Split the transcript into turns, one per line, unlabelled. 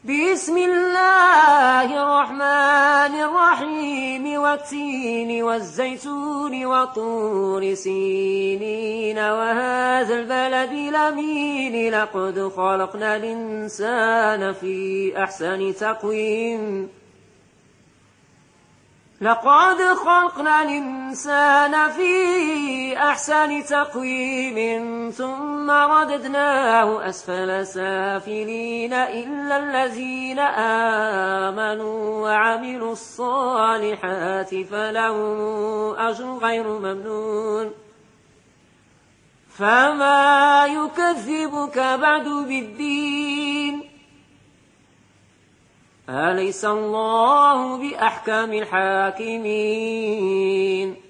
بسم الله الرحمن الرحيم والتين والزيتون وطور سينين وهذا البلد الأمين لقد خلقنا الإنسان في أحسن تقويم ثم رددناه أسفل سافلين إلا الذين آمنوا وعملوا الصالحات فلهم أجر غير ممنون فما يكذبك بعد بالدين أليس الله بأحكم الحاكمين